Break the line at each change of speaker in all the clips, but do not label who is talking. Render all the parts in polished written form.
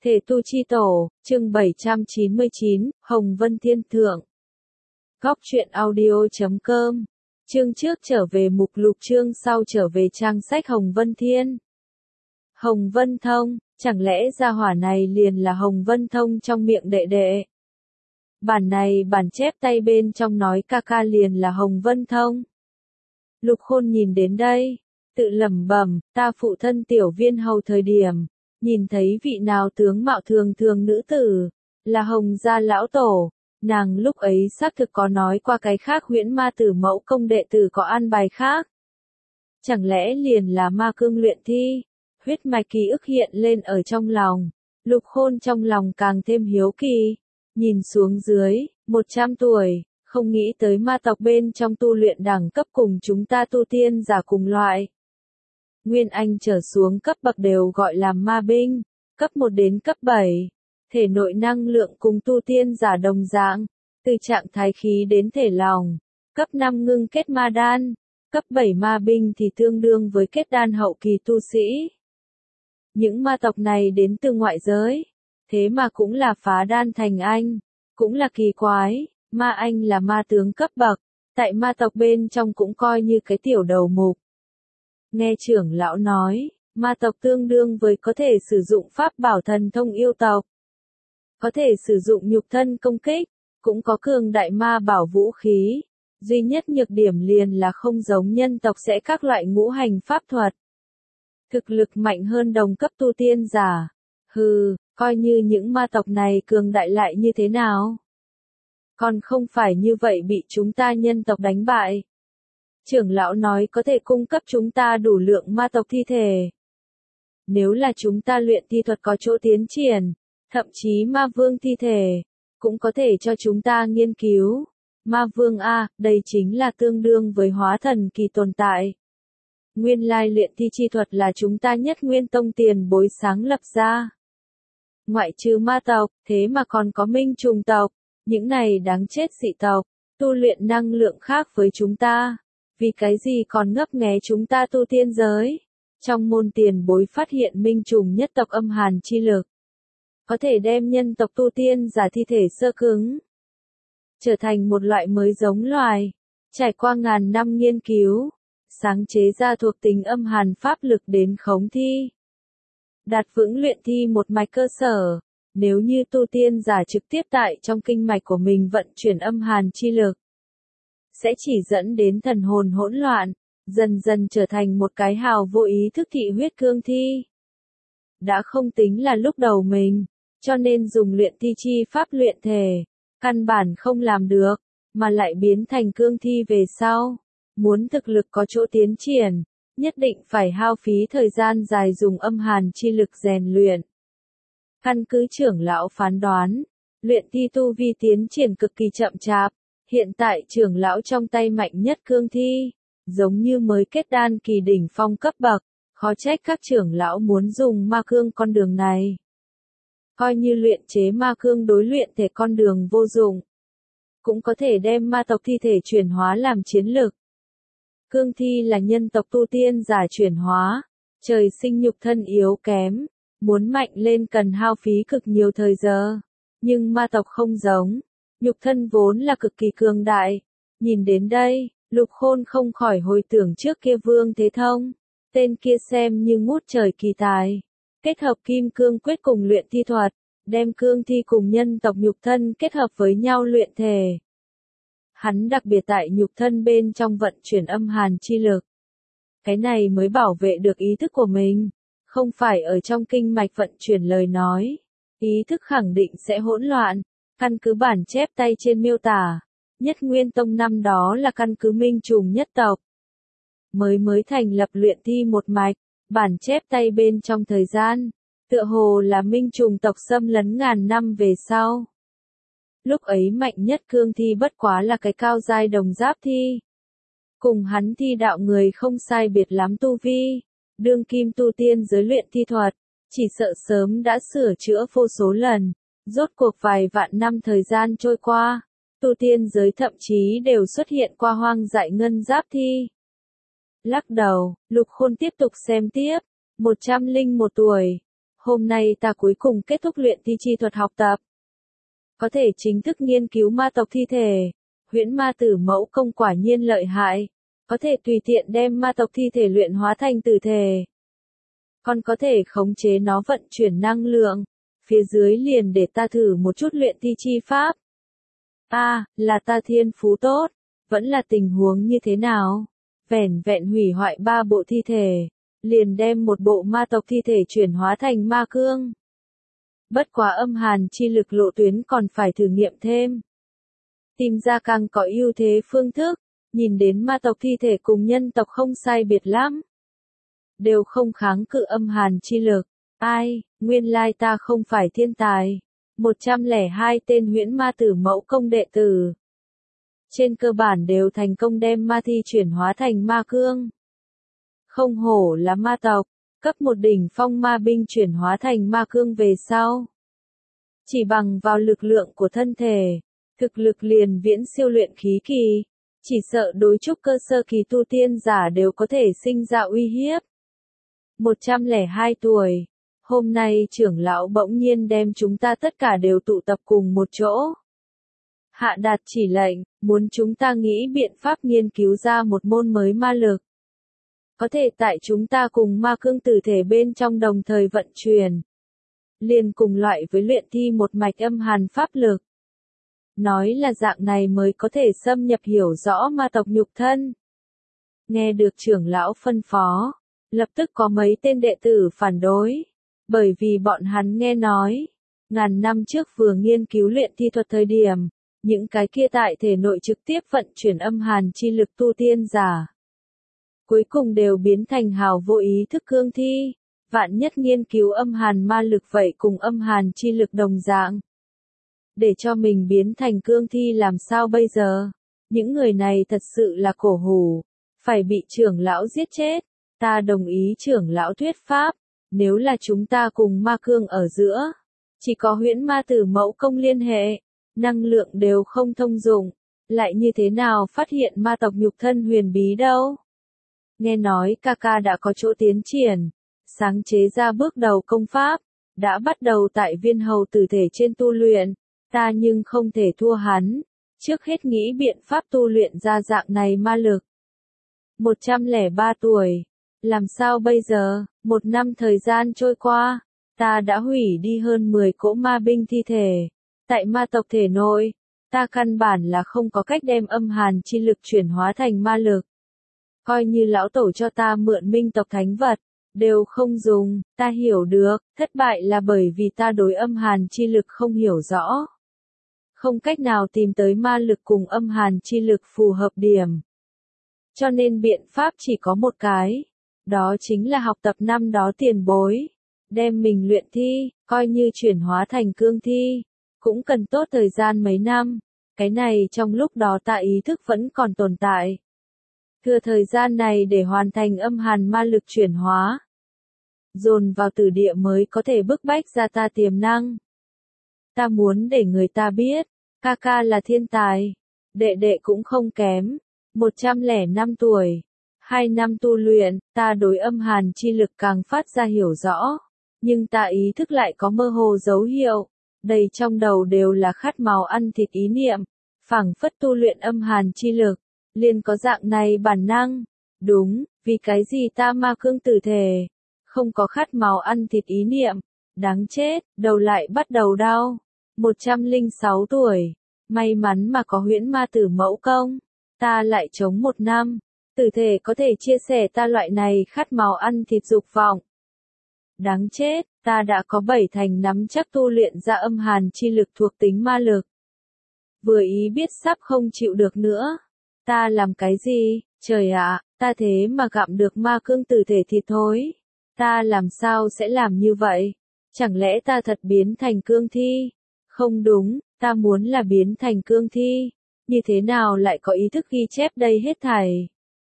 Thể tu chi tổ, chương 799, Hồng Vân Thiên Thượng. Góc truyện audio.com. Chương trước trở về mục lục, chương sau trở về trang sách Hồng Vân Thiên. Hồng Vân Thông, chẳng lẽ gia hỏa này liền là Hồng Vân Thông trong miệng đệ đệ? Bản này bản chép tay bên trong nói ca ca liền là Hồng Vân Thông. Lục Khôn nhìn đến đây, tự lẩm bẩm, ta phụ thân tiểu viên hầu thời điểm, nhìn thấy vị nào tướng mạo thường thường nữ tử, là Hồng gia lão tổ, nàng lúc ấy xác thực có nói qua cái khác Huyễn Ma Tử mẫu công đệ tử có an bài khác. Chẳng lẽ liền là ma cương luyện thi? Huyết mạch ký ức hiện lên ở trong lòng, Lục Khôn trong lòng càng thêm hiếu kỳ, nhìn xuống dưới, 100 tuổi, không nghĩ tới ma tộc bên trong tu luyện đẳng cấp cùng chúng ta tu tiên giả cùng loại. Nguyên Anh trở xuống cấp bậc đều gọi là ma binh, cấp 1 đến cấp 7, thể nội năng lượng cùng tu tiên giả đồng dạng, từ trạng thái khí đến thể lòng, cấp 5 ngưng kết ma đan, cấp 7 ma binh thì tương đương với kết đan hậu kỳ tu sĩ. Những ma tộc này đến từ ngoại giới, thế mà cũng là phá đan thành anh, cũng là kỳ quái, ma anh là ma tướng cấp bậc, tại ma tộc bên trong cũng coi như cái tiểu đầu mục. Nghe trưởng lão nói, ma tộc tương đương với có thể sử dụng pháp bảo thần thông yêu tộc, có thể sử dụng nhục thân công kích, cũng có cường đại ma bảo vũ khí, duy nhất nhược điểm liền là không giống nhân tộc sẽ các loại ngũ hành pháp thuật. Thực lực mạnh hơn đồng cấp tu tiên giả, coi như những ma tộc này cường đại lại như thế nào? Còn không phải như vậy bị chúng ta nhân tộc đánh bại. Trưởng lão nói có thể cung cấp chúng ta đủ lượng ma tộc thi thể. Nếu là chúng ta luyện thi thuật có chỗ tiến triển, thậm chí ma vương thi thể, cũng có thể cho chúng ta nghiên cứu. Ma vương A, đây chính là tương đương với hóa thần kỳ tồn tại. Nguyên lai luyện thi chi thuật là chúng ta Nhất Nguyên Tông tiền bối sáng lập ra. Ngoại trừ ma tộc, thế mà còn có minh trùng tộc, những này đáng chết dị tộc, tu luyện năng lượng khác với chúng ta. Vì cái gì còn ngấp nghé chúng ta tu tiên giới? Trong môn tiền bối phát hiện minh trùng nhất tộc âm hàn chi lực, có thể đem nhân tộc tu tiên giả thi thể sơ cứng, trở thành một loại mới giống loài. Trải qua ngàn năm nghiên cứu, sáng chế ra thuộc tính âm hàn pháp lực đến khống thi. Đạt vững luyện thi một mạch cơ sở, nếu như tu tiên giả trực tiếp tại trong kinh mạch của mình vận chuyển âm hàn chi lực, sẽ chỉ dẫn đến thần hồn hỗn loạn, dần dần trở thành một cái hào vô ý thức thị huyết cương thi. Đã không tính là lúc đầu mình, cho nên dùng luyện thi chi pháp luyện thể, căn bản không làm được, mà lại biến thành cương thi về sau. Muốn thực lực có chỗ tiến triển, nhất định phải hao phí thời gian dài dùng âm hàn chi lực rèn luyện. Căn cứ trưởng lão phán đoán, luyện thi tu vi tiến triển cực kỳ chậm chạp. Hiện tại trưởng lão trong tay mạnh nhất cương thi, giống như mới kết đan kỳ đỉnh phong cấp bậc, khó trách các trưởng lão muốn dùng ma cương con đường này. Coi như luyện chế ma cương đối luyện thể con đường vô dụng, cũng có thể đem ma tộc thi thể chuyển hóa làm chiến lực. Cương thi là nhân tộc tu tiên giả chuyển hóa, trời sinh nhục thân yếu kém, muốn mạnh lên cần hao phí cực nhiều thời giờ, nhưng ma tộc không giống. Nhục thân vốn là cực kỳ cường đại. Nhìn đến đây, Lục Khôn không khỏi hồi tưởng trước kia Vương Thế Thông. Tên kia xem như ngút trời kỳ tài. Kết hợp kim cương quyết cùng luyện thi thuật, đem cương thi cùng nhân tộc nhục thân kết hợp với nhau luyện thể. Hắn đặc biệt tại nhục thân bên trong vận chuyển âm hàn chi lực. Cái này mới bảo vệ được ý thức của mình. Không phải ở trong kinh mạch vận chuyển lời nói. Ý thức khẳng định sẽ hỗn loạn. Căn cứ bản chép tay trên miêu tả, Nhất Nguyên Tông năm đó là căn cứ minh trùng nhất tộc. Mới thành lập luyện thi một mạch, bản chép tay bên trong thời gian, tựa hồ là minh trùng tộc xâm lấn ngàn năm về sau. Lúc ấy mạnh nhất cương thi bất quá là cái cao giai đồng giáp thi. Cùng hắn thi đạo người không sai biệt lắm tu vi, đương kim tu tiên giới luyện thi thuật, chỉ sợ sớm đã sửa chữa vô số lần. Rốt cuộc vài vạn năm thời gian trôi qua, tu tiên giới thậm chí đều xuất hiện qua hoang dại ngân giáp thi. Lắc đầu, Lục Khôn tiếp tục xem tiếp, 101 tuổi, Hôm nay ta cuối cùng kết thúc luyện thi chi thuật học tập. Có thể chính thức nghiên cứu ma tộc thi thể. Huyễn ma tử mẫu công quả nhiên lợi hại. Có thể tùy tiện đem ma tộc thi thể luyện hóa thành tử thể. Còn có thể khống chế nó vận chuyển năng lượng. Phía dưới liền để ta thử một chút luyện thi chi pháp. Là ta thiên phú tốt. Vẫn là tình huống như thế nào? Vẻn vẹn hủy hoại 3 bộ thi thể. Liền đem một bộ ma tộc thi thể chuyển hóa thành ma cương. Bất quá âm hàn chi lực lộ tuyến còn phải thử nghiệm thêm. Tìm ra càng có ưu thế phương thức. Nhìn đến ma tộc thi thể cùng nhân tộc không sai biệt lắm. Đều không kháng cự âm hàn chi lực. Nguyên lai ta không phải thiên tài. 102 tên huyễn ma tử mẫu công đệ tử. Trên cơ bản đều thành công đem ma thi chuyển hóa thành ma cương. Không hổ là ma tộc, cấp một đỉnh phong ma binh chuyển hóa thành ma cương về sau. Chỉ bằng vào lực lượng của thân thể, thực lực liền viễn siêu luyện khí kỳ, chỉ sợ đối trúc cơ sơ kỳ tu tiên giả đều có thể sinh ra uy hiếp. 102 tuổi, hôm nay trưởng lão bỗng nhiên đem chúng ta tất cả đều tụ tập cùng một chỗ. Hạ đạt chỉ lệnh, muốn chúng ta nghĩ biện pháp nghiên cứu ra một môn mới ma lực. Có thể tại chúng ta cùng ma cương tử thể bên trong đồng thời vận chuyển. Liền cùng loại với luyện thi một mạch âm hàn pháp lực. Nói là dạng này mới có thể xâm nhập hiểu rõ ma tộc nhục thân. Nghe được trưởng lão phân phó, lập tức có mấy tên đệ tử phản đối. Bởi vì bọn hắn nghe nói, ngàn năm trước vừa nghiên cứu luyện thi thuật thời điểm, những cái kia tại thể nội trực tiếp vận chuyển âm hàn chi lực tu tiên giả. Cuối cùng đều biến thành hào vô ý thức cương thi, vạn nhất nghiên cứu âm hàn ma lực vậy cùng âm hàn chi lực đồng dạng. Để cho mình biến thành cương thi làm sao bây giờ? Những người này thật sự là cổ hủ, phải bị trưởng lão giết chết. Ta đồng ý trưởng lão thuyết pháp, nếu là chúng ta cùng ma cương ở giữa, chỉ có huyễn ma tử mẫu công liên hệ, năng lượng đều không thông dụng, lại như thế nào phát hiện ma tộc nhục thân huyền bí đâu? Nghe nói Kaka đã có chỗ tiến triển, sáng chế ra bước đầu công pháp, đã bắt đầu tại viên hầu tử thể trên tu luyện, ta nhưng không thể thua hắn, trước hết nghĩ biện pháp tu luyện ra dạng này ma lực. 103 tuổi, làm sao bây giờ, 1 năm thời gian trôi qua, ta đã hủy đi hơn 10 cỗ ma binh thi thể, tại ma tộc thể nội, ta căn bản là không có cách đem âm hàn chi lực chuyển hóa thành ma lực. Coi như lão tổ cho ta mượn minh tộc thánh vật, đều không dùng, ta hiểu được, thất bại là bởi vì ta đối âm hàn chi lực không hiểu rõ. Không cách nào tìm tới ma lực cùng âm hàn chi lực phù hợp điểm. Cho nên biện pháp chỉ có một cái, đó chính là học tập năm đó tiền bối, đem mình luyện thi, coi như chuyển hóa thành cương thi, cũng cần tốt thời gian mấy năm, cái này trong lúc đó ta ý thức vẫn còn tồn tại. Thừa thời gian này để hoàn thành âm hàn ma lực chuyển hóa. Dồn vào tử địa mới có thể bức bách ra ta tiềm năng. Ta muốn để người ta biết, Kaka là thiên tài, đệ đệ cũng không kém, 105 tuổi, 2 năm tu luyện, ta đối âm hàn chi lực càng phát ra hiểu rõ, nhưng ta ý thức lại có mơ hồ dấu hiệu, đầy trong đầu đều là khát máu ăn thịt ý niệm, phảng phất tu luyện âm hàn chi lực, liền có dạng này bản năng. Đúng, vì cái gì ta ma cương tử thể, không có khát máu ăn thịt ý niệm, đáng chết, đầu lại bắt đầu đau. 106 tuổi, may mắn mà có huyễn ma tử mẫu công, ta lại chống 1 năm, tử thể có thể chia sẻ ta loại này khát máu ăn thịt dục vọng. Đáng chết, ta đã có 7 thành nắm chắc tu luyện ra âm hàn chi lực thuộc tính ma lực. Vừa ý biết sắp không chịu được nữa. Ta làm cái gì, trời ạ, ta thế mà gặm được ma cương tử thể thịt thối. Ta làm sao sẽ làm như vậy? Chẳng lẽ ta thật biến thành cương thi? Không đúng, ta muốn là biến thành cương thi. Như thế nào lại có ý thức ghi chép đây hết thảy?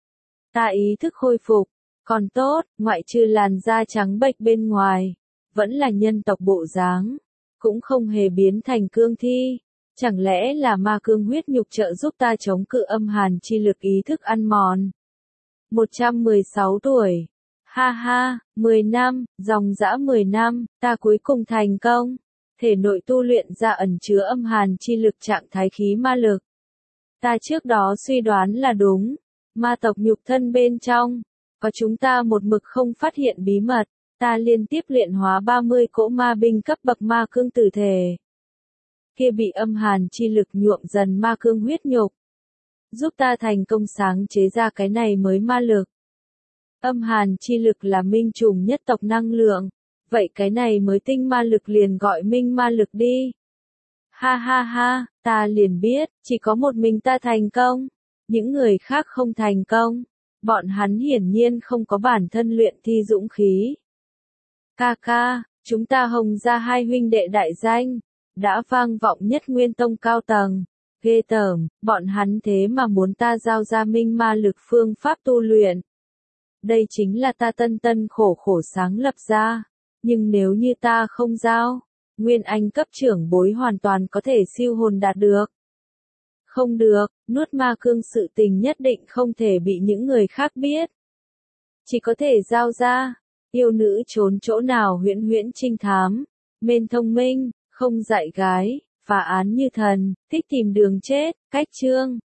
Ta ý thức khôi phục, còn tốt, ngoại trừ làn da trắng bệch bên ngoài, vẫn là nhân tộc bộ dáng, cũng không hề biến thành cương thi. Chẳng lẽ là ma cương huyết nhục trợ giúp ta chống cự âm hàn chi lực ý thức ăn mòn? 116 tuổi, Ha ha, 10 năm, dòng dã 10 năm, ta cuối cùng thành công. Thể nội tu luyện ra ẩn chứa âm hàn chi lực trạng thái khí ma lực. Ta trước đó suy đoán là đúng. Ma tộc nhục thân bên trong, có chúng ta một mực không phát hiện bí mật. Ta liên tiếp luyện hóa 30 cỗ ma binh cấp bậc ma cương tử thể. Kia bị âm hàn chi lực nhuộm dần ma cương huyết nhục. Giúp ta thành công sáng chế ra cái này mới ma lực. Âm hàn chi lực là minh trùng nhất tộc năng lượng. Vậy cái này mới tinh ma lực liền gọi minh ma lực đi. Ha ha ha, ta liền biết, chỉ có một mình ta thành công. Những người khác không thành công. Bọn hắn hiển nhiên không có bản thân luyện thi dũng khí. Ca ca, chúng ta Hồng gia hai huynh đệ đại danh. Đã vang vọng nhất nguyên tông cao tầng. Ghê tởm, bọn hắn thế mà muốn ta giao ra minh ma lực phương pháp tu luyện. Đây chính là ta tân tân khổ khổ sáng lập ra. Nhưng nếu như ta không giao, Nguyên Anh cấp trưởng bối hoàn toàn có thể siêu hồn đạt được. Không được, nuốt ma cương sự tình nhất định không thể bị những người khác biết. Chỉ có thể giao ra. Yêu nữ trốn chỗ nào huyễn huyễn trinh thám. Mên thông minh, không dạy gái, phá án như thần, thích tìm đường chết, cách chương.